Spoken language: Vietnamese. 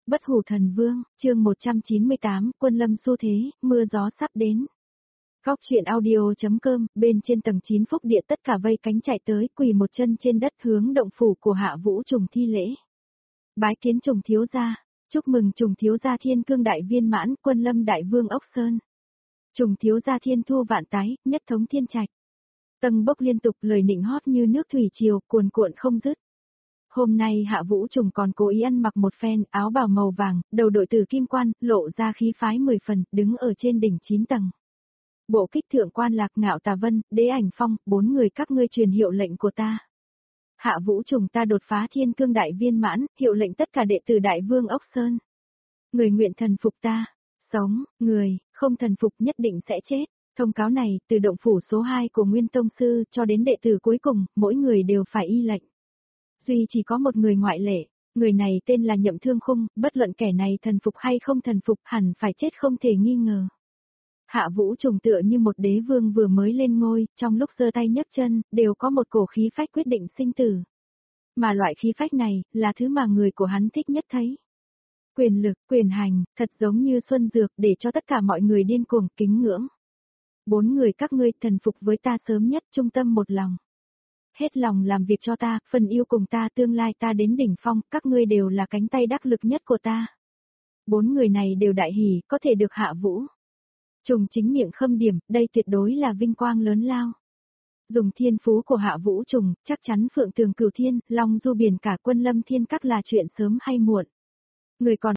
Bất hủ thần vương, chương 198, quân lâm xu thế, mưa gió sắp đến. Góc truyện audio.com, bên trên tầng 9 phúc địa tất cả vây cánh chạy tới, quỳ một chân trên đất hướng động phủ của Hạ Vũ Trùng thi lễ. Bái kiến Trùng thiếu gia, chúc mừng Trùng thiếu gia thiên cương đại viên mãn, quân lâm đại vương ốc sơn. Trùng thiếu gia thiên thu vạn tái, nhất thống thiên trạch. Tầng bốc liên tục, lời nịnh hót như nước thủy triều, cuồn cuộn không dứt. Hôm nay Hạ Vũ Trùng còn cố ý ăn mặc một phen áo bào màu vàng, đầu đội tử kim quan, lộ ra khí phái 10 phần, đứng ở trên đỉnh 9 tầng. Bộ kích thượng quan Lạc Ngạo Tà Vân, Đế Ảnh Phong, 4 người các ngươi truyền hiệu lệnh của ta. Hạ Vũ Trùng ta đột phá thiên cương đại viên mãn, hiệu lệnh tất cả đệ tử đại vương ốc sơn. Người nguyện thần phục ta, sống, người, không thần phục nhất định sẽ chết. Thông cáo này, từ động phủ số 2 của Nguyên Tông Sư cho đến đệ tử cuối cùng, mỗi người đều phải y lệnh. Duy chỉ có một người ngoại lệ, người này tên là Nhậm Thương Khung, bất luận kẻ này thần phục hay không thần phục hẳn phải chết không thể nghi ngờ. Hạ Vũ Trùng tựa như một đế vương vừa mới lên ngôi, trong lúc giơ tay nhấc chân, đều có một cổ khí phách quyết định sinh tử. Mà loại khí phách này, là thứ mà người của hắn thích nhất thấy. Quyền lực, quyền hành, thật giống như xuân dược để cho tất cả mọi người điên cuồng kính ngưỡng. 4 người các ngươi thần phục với ta sớm nhất, trung tâm một lòng. Hết lòng làm việc cho ta, phần yêu cùng ta, tương lai ta đến đỉnh phong, các ngươi đều là cánh tay đắc lực nhất của ta. 4 người này đều đại hỉ, có thể được Hạ Vũ Trùng chính miệng khâm điểm, đây tuyệt đối là vinh quang lớn lao. Dùng thiên phú của Hạ Vũ Trùng, chắc chắn phượng tường cửu thiên, long du biển cả quân lâm thiên các là chuyện sớm hay muộn. Người còn